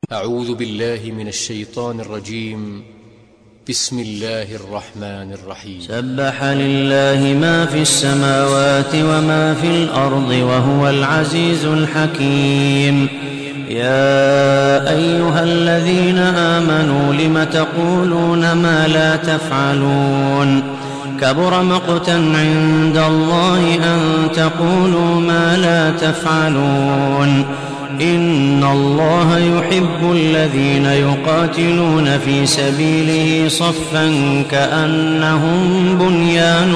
أعوذ بالله من الشيطان الرجيم. بسم الله الرحمن الرحيم. سبح لله ما في السماوات وما في الأرض وهو العزيز الحكيم. يا أيها الذين آمنوا لم تقولون ما لا تفعلون كبر مقتا عند الله أن تقولوا ما لا تفعلون. إن الله يحب الذين يقاتلون في سبيله صفا كأنهم بنيان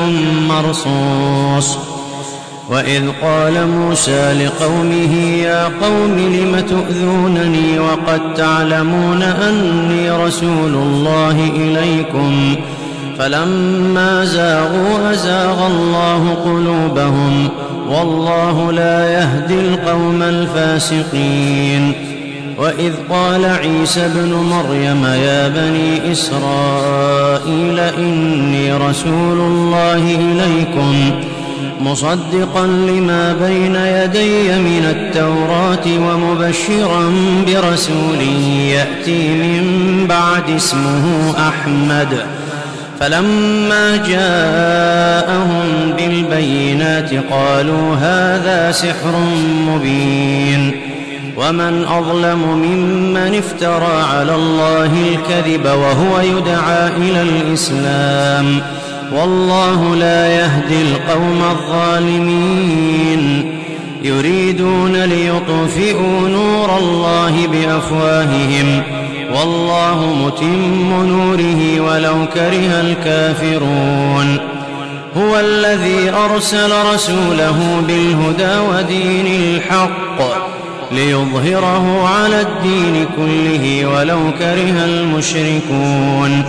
مرصوص. وإذ قال موسى لقومه يا قوم لم تؤذونني وقد تعلمون أني رسول الله إليكم فلما زاغوا أزاغ الله قلوبهم والله لا يهدي القوم الفاسقين. وإذ قال عيسى ابن مريم يا بني إسرائيل إني رسول الله إليكم مصدقا لما بين يدي من التوراة ومبشرا برسول يأتي من بعد اسمه أحمد. فلما جاءهم بالبينات قالوا هذا سحر مبين. ومن أظلم ممن افترى على الله الكذب وهو يدعى إلى الإسلام والله لا يهدي القوم الظالمين. يريدون ليطفئوا نور الله بأفواههم والله متم نوره ولو كره الكافرون. هو الذي أرسل رسوله بالهدى ودين الحق ليظهره على الدين كله ولو كره المشركون.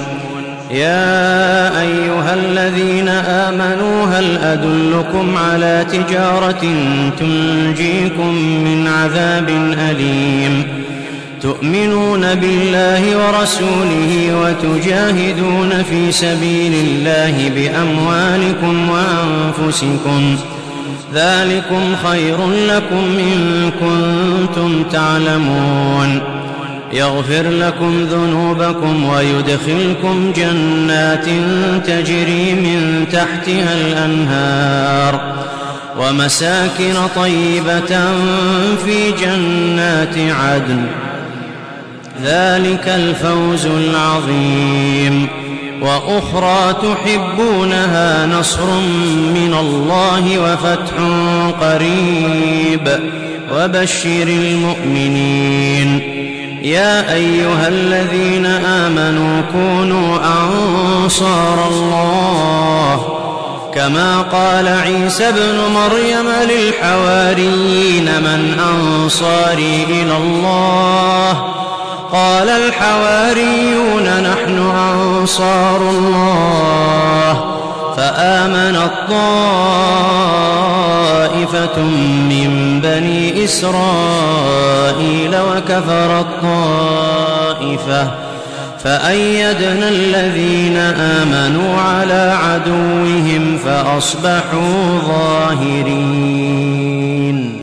يا أيها الذين آمنوا هل أدلكم على تجارة تنجيكم من عذاب أليم تؤمنون بالله ورسوله وتجاهدون في سبيل الله بأموالكم وأنفسكم ذلكم خير لكم إن كنتم تعلمون. يغفر لكم ذنوبكم ويدخلكم جنات تجري من تحتها الأنهار ومساكن طيبة في جنات عدن ذلك الفوز العظيم. وأخرى تحبونها نصر من الله وفتح قريب وبشر المؤمنين. يا أيها الذين آمنوا كونوا أنصار الله كما قال عيسى ابن مريم للحواريين من أنصاري إلى الله قال الحواريون نحن أنصار الله. فآمنت طائفة من بني إسرائيل وكفرت طائفة فأيدنا الذين آمنوا على عدوهم فأصبحوا ظاهرين.